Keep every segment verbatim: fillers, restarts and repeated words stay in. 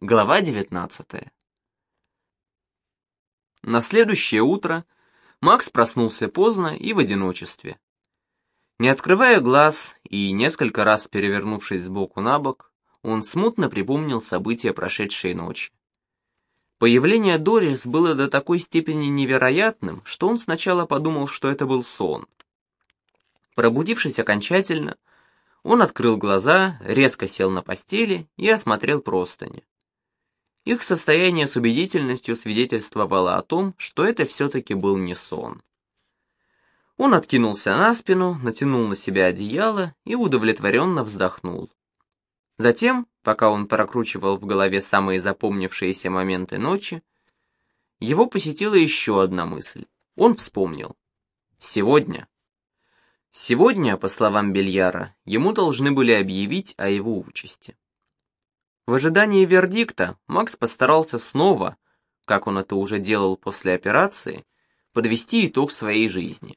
Глава девятнадцатая. На следующее утро Макс проснулся поздно и в одиночестве. Не открывая глаз и несколько раз перевернувшись сбоку на бок, он смутно припомнил события прошедшей ночи. Появление Дорис было до такой степени невероятным, что он сначала подумал, что это был сон. Пробудившись окончательно, он открыл глаза, резко сел на постели и осмотрел простыни. Их состояние с убедительностью свидетельствовало о том, что это все-таки был не сон. Он откинулся на спину, натянул на себя одеяло и удовлетворенно вздохнул. Затем, пока он прокручивал в голове самые запомнившиеся моменты ночи, его посетила еще одна мысль. Он вспомнил. Сегодня. Сегодня, по словам Бельяра, ему должны были объявить о его участи. В ожидании вердикта Макс постарался снова, как он это уже делал после операции, подвести итог своей жизни.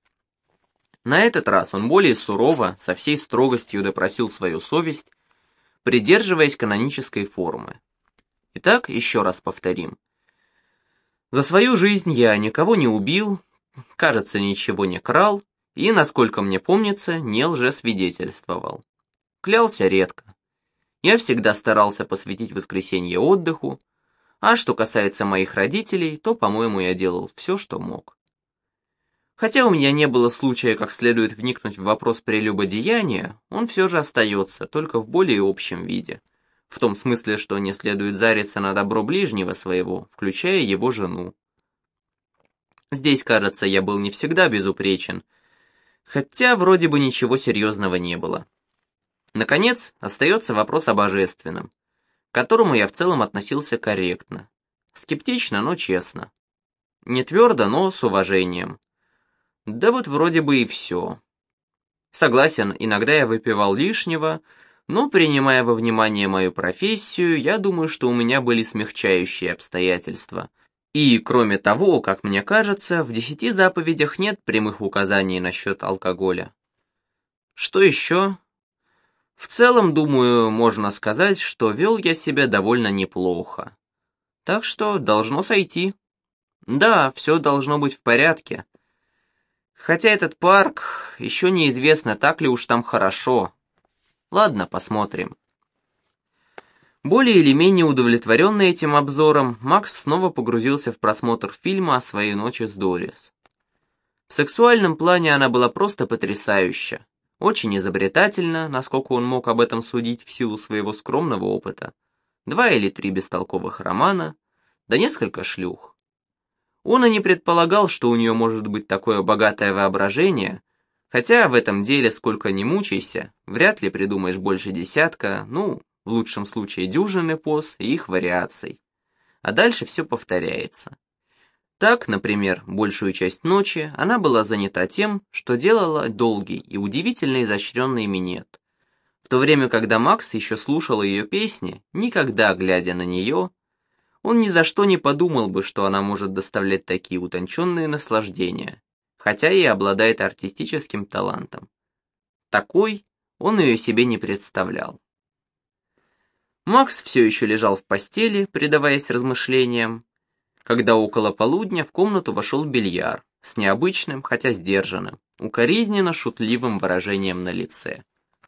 На этот раз он более сурово, со всей строгостью допросил свою совесть, придерживаясь канонической формы. Итак, еще раз повторим. За свою жизнь я никого не убил, кажется, ничего не крал и, насколько мне помнится, не лжесвидетельствовал. Клялся редко. Я всегда старался посвятить воскресенье отдыху, а что касается моих родителей, то, по-моему, я делал все, что мог. Хотя у меня не было случая как следует вникнуть в вопрос прелюбодеяния, он все же остается, только в более общем виде, в том смысле, что не следует зариться на добро ближнего своего, включая его жену. Здесь, кажется, я был не всегда безупречен, хотя вроде бы ничего серьезного не было. Наконец, остается вопрос о божественном, к которому я в целом относился корректно. Скептично, но честно. Не твердо, но с уважением. Да вот вроде бы и все. Согласен, иногда я выпивал лишнего, но, принимая во внимание мою профессию, я думаю, что у меня были смягчающие обстоятельства. И, кроме того, как мне кажется, в десяти заповедях нет прямых указаний насчет алкоголя. Что еще? В целом, думаю, можно сказать, что вел я себя довольно неплохо. Так что должно сойти. Да, все должно быть в порядке. Хотя этот парк, еще неизвестно, так ли уж там хорошо. Ладно, посмотрим. Более или менее удовлетворенный этим обзором, Макс снова погрузился в просмотр фильма о своей ночи с Дорис. В сексуальном плане она была просто потрясающа. Очень изобретательно, насколько он мог об этом судить в силу своего скромного опыта. Два или три бестолковых романа, да несколько шлюх. Он и не предполагал, что у нее может быть такое богатое воображение, хотя в этом деле, сколько ни мучайся, вряд ли придумаешь больше десятка, ну, в лучшем случае дюжины поз и их вариаций. А дальше все повторяется. Так, например, большую часть ночи она была занята тем, что делала долгий и удивительно изощренный минет, в то время, когда Макс еще слушал ее песни, никогда глядя на нее, он ни за что не подумал бы, что она может доставлять такие утонченные наслаждения, хотя и обладает артистическим талантом. Такой он ее себе не представлял. Макс все еще лежал в постели, предаваясь размышлениям, когда около полудня в комнату вошел Бельяр с необычным, хотя сдержанным, укоризненно шутливым выражением на лице.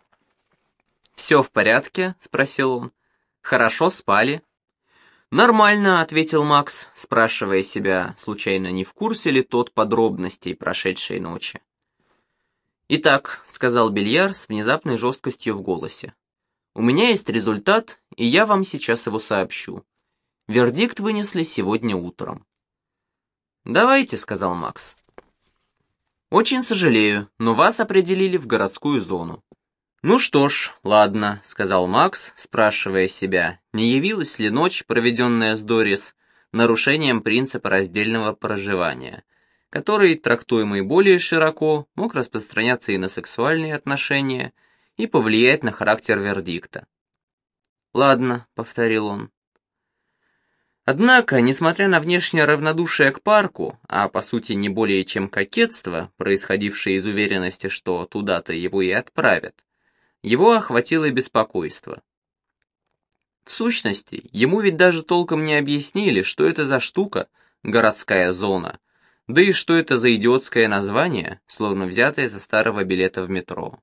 «Все в порядке?» — спросил он. «Хорошо спали?» «Нормально», — ответил Макс, спрашивая себя, случайно не в курсе ли тот подробностей прошедшей ночи. «Итак», — сказал Бельяр с внезапной жесткостью в голосе, «у меня есть результат, и я вам сейчас его сообщу. Вердикт вынесли сегодня утром». «Давайте», — сказал Макс. «Очень сожалею, но вас определили в городскую зону». «Ну что ж, ладно», — сказал Макс, спрашивая себя, не явилась ли ночь, проведенная с Дорис, нарушением принципа раздельного проживания, который, трактуемый более широко, мог распространяться и на сексуальные отношения, и повлиять на характер вердикта. «Ладно», — повторил он. Однако, несмотря на внешнее равнодушие к парку, а по сути не более чем кокетство, происходившее из уверенности, что туда-то его и отправят, его охватило беспокойство. В сущности, ему ведь даже толком не объяснили, что это за штука, городская зона, да и что это за идиотское название, словно взятое со старого билета в метро.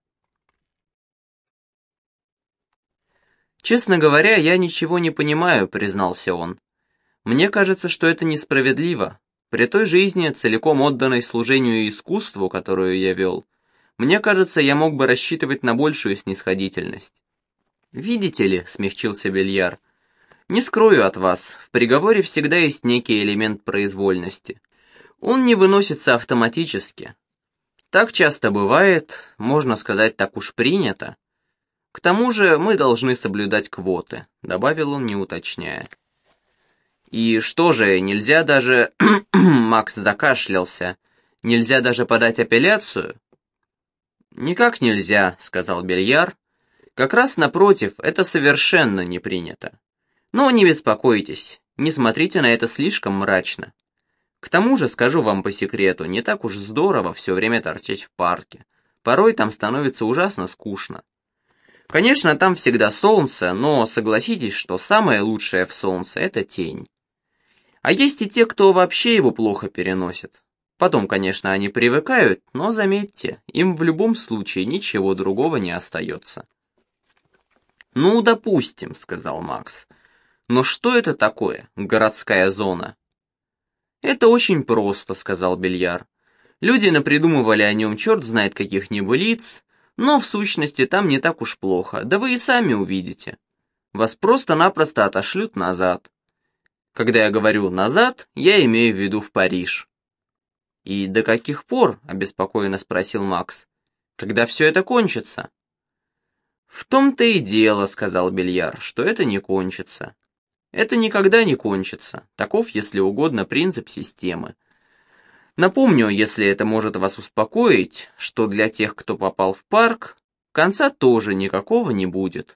«Честно говоря, я ничего не понимаю», — признался он. «Мне кажется, что это несправедливо. При той жизни, целиком отданной служению и искусству, которую я вел, мне кажется, я мог бы рассчитывать на большую снисходительность». «Видите ли», — смягчился Бельяр, — «не скрою от вас, в приговоре всегда есть некий элемент произвольности. Он не выносится автоматически. Так часто бывает, можно сказать, так уж принято. К тому же мы должны соблюдать квоты», — добавил он, не уточняя. «И что же, нельзя даже...» Макс закашлялся. «Нельзя даже подать апелляцию?» «Никак нельзя», — сказал Бельяр. «Как раз напротив, это совершенно не принято. Но не беспокойтесь, не смотрите на это слишком мрачно. К тому же, скажу вам по секрету, не так уж здорово все время торчать в парке. Порой там становится ужасно скучно. Конечно, там всегда солнце, но согласитесь, что самое лучшее в солнце — это тень. А есть и те, кто вообще его плохо переносит. Потом, конечно, они привыкают, но заметьте, им в любом случае ничего другого не остается». «Ну, допустим», — сказал Макс. «Но что это такое, городская зона?» «Это очень просто», — сказал Бельяр. «Люди напридумывали о нем черт знает каких небылиц, но в сущности там не так уж плохо, да вы и сами увидите. Вас просто-напросто отошлют назад. Когда я говорю «назад», я имею в виду в Париж». «И до каких пор?» — обеспокоенно спросил Макс. «Когда все это кончится?» «В том-то и дело», — сказал Бельяр, — «что это не кончится. Это никогда не кончится. Таков, если угодно, принцип системы. Напомню, если это может вас успокоить, что для тех, кто попал в парк, конца тоже никакого не будет».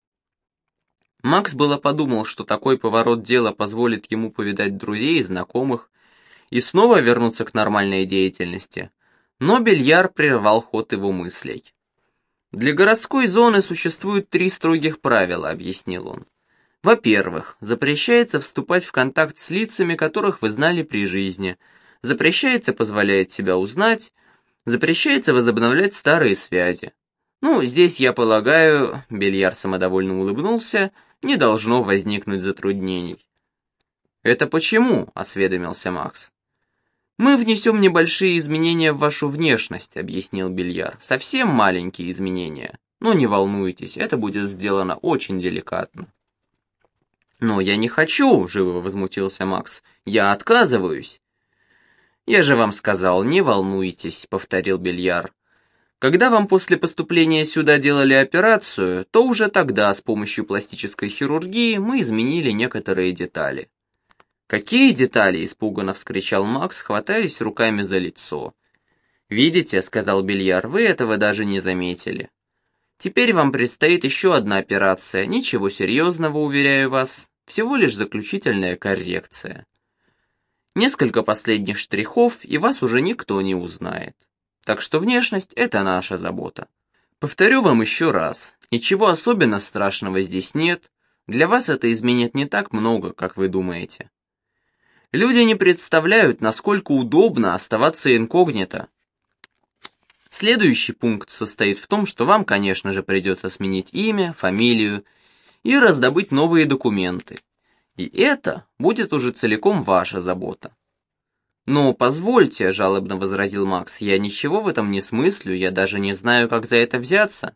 Макс было подумал, что такой поворот дела позволит ему повидать друзей и знакомых и снова вернуться к нормальной деятельности, но Бельяр прервал ход его мыслей. «Для городской зоны существует три строгих правила», — объяснил он. «Во-первых, запрещается вступать в контакт с лицами, которых вы знали при жизни, запрещается позволять себя узнать, запрещается возобновлять старые связи. Ну, здесь, я полагаю, — Бельяр самодовольно улыбнулся, — не должно возникнуть затруднений». «Это почему?» — осведомился Макс. «Мы внесем небольшие изменения в вашу внешность», — объяснил Бельяр. «Совсем маленькие изменения. Но не волнуйтесь, это будет сделано очень деликатно». «Но я не хочу», — живо возмутился Макс. «Я отказываюсь». «Я же вам сказал, не волнуйтесь», — повторил Бельяр. «Когда вам после поступления сюда делали операцию, то уже тогда с помощью пластической хирургии мы изменили некоторые детали». «Какие детали?» — испуганно вскричал Макс, хватаясь руками за лицо. «Видите», — сказал Бельяр, — «вы этого даже не заметили. Теперь вам предстоит еще одна операция, ничего серьезного, уверяю вас, всего лишь заключительная коррекция. Несколько последних штрихов, и вас уже никто не узнает. Так что внешность — это наша забота. Повторю вам еще раз, ничего особенно страшного здесь нет, для вас это изменит не так много, как вы думаете. Люди не представляют, насколько удобно оставаться инкогнито. Следующий пункт состоит в том, что вам, конечно же, придется сменить имя, фамилию и раздобыть новые документы. И это будет уже целиком ваша забота. «Но позвольте», — жалобно возразил Макс, — «я ничего в этом не смыслю, я даже не знаю, как за это взяться».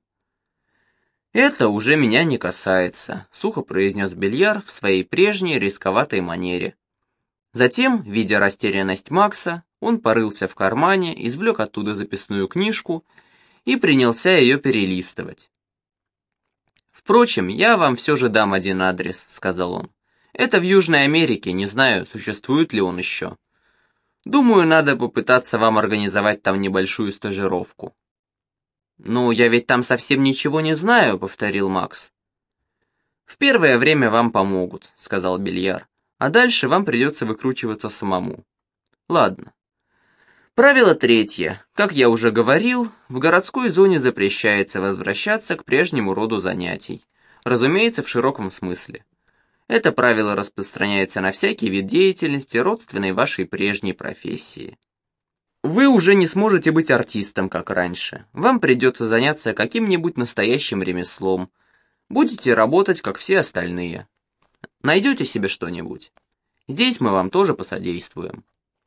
«Это уже меня не касается», — сухо произнес Бельяр в своей прежней рисковатой манере. Затем, видя растерянность Макса, он порылся в кармане, извлек оттуда записную книжку и принялся ее перелистывать. «Впрочем, я вам все же дам один адрес», — сказал он. «Это в Южной Америке, не знаю, существует ли он еще. Думаю, надо попытаться вам организовать там небольшую стажировку». «Ну, я ведь там совсем ничего не знаю», — повторил Макс. «В первое время вам помогут», — сказал Бельяр. «А дальше вам придется выкручиваться самому. Ладно. Правило третье. Как я уже говорил, в городской зоне запрещается возвращаться к прежнему роду занятий. Разумеется, в широком смысле. Это правило распространяется на всякий вид деятельности, родственной вашей прежней профессии. Вы уже не сможете быть артистом, как раньше. Вам придется заняться каким-нибудь настоящим ремеслом. Будете работать, как все остальные. Найдете себе что-нибудь? Здесь мы вам тоже посодействуем.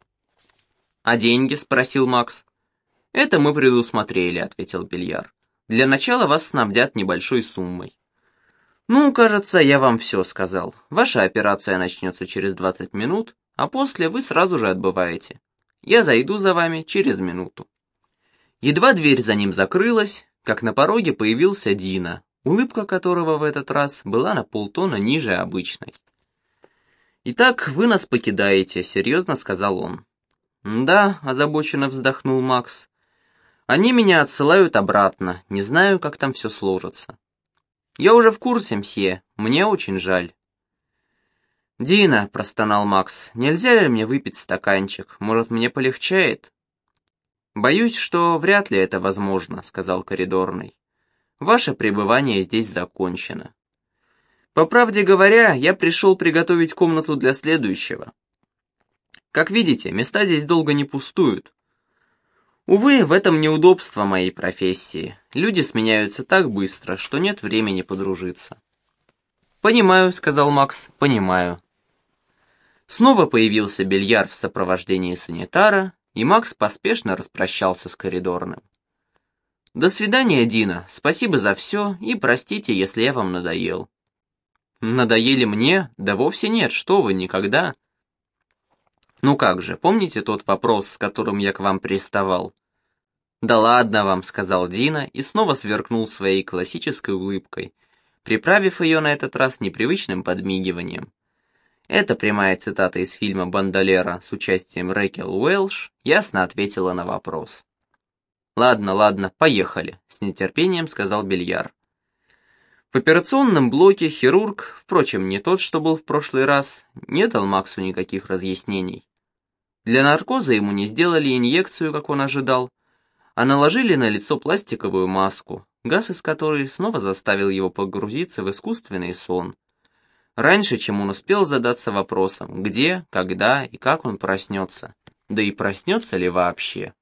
«А деньги?» — спросил Макс. «Это мы предусмотрели», — ответил Бельяр. «Для начала вас снабдят небольшой суммой». «Ну, кажется, я вам все сказал. Ваша операция начнется через двадцать минут, а после вы сразу же отбываете. Я зайду за вами через минуту». Едва дверь за ним закрылась, как на пороге появился Дина, улыбка которого в этот раз была на полтона ниже обычной. «Итак, вы нас покидаете», — серьезно сказал он. «Да», — озабоченно вздохнул Макс. «Они меня отсылают обратно, не знаю, как там все сложится». «Я уже в курсе, мсье, мне очень жаль». «Дина», — простонал Макс, — «нельзя ли мне выпить стаканчик? Может, мне полегчает?» «Боюсь, что вряд ли это возможно», — сказал коридорный. «Ваше пребывание здесь закончено. По правде говоря, я пришел приготовить комнату для следующего. Как видите, места здесь долго не пустуют. Увы, в этом неудобство моей профессии. Люди сменяются так быстро, что нет времени подружиться». «Понимаю», — сказал Макс, — «понимаю». Снова появился Бельяр в сопровождении санитара, и Макс поспешно распрощался с коридорным. «До свидания, Дина, спасибо за все, и простите, если я вам надоел». «Надоели мне? Да вовсе нет, что вы, никогда». «Ну как же, помните тот вопрос, с которым я к вам приставал?» «Да ладно вам», — сказал Дина и снова сверкнул своей классической улыбкой, приправив ее на этот раз непривычным подмигиванием. Эта прямая цитата из фильма «Бандолера» с участием Рэкел Уэлш ясно ответила на вопрос. «Ладно, ладно, поехали», — с нетерпением сказал Бельяр. В операционном блоке хирург, впрочем, не тот, что был в прошлый раз, не дал Максу никаких разъяснений. Для наркоза ему не сделали инъекцию, как он ожидал, а наложили на лицо пластиковую маску, газ из которой снова заставил его погрузиться в искусственный сон. Раньше, чем он успел задаться вопросом, где, когда и как он проснется, да и проснется ли вообще.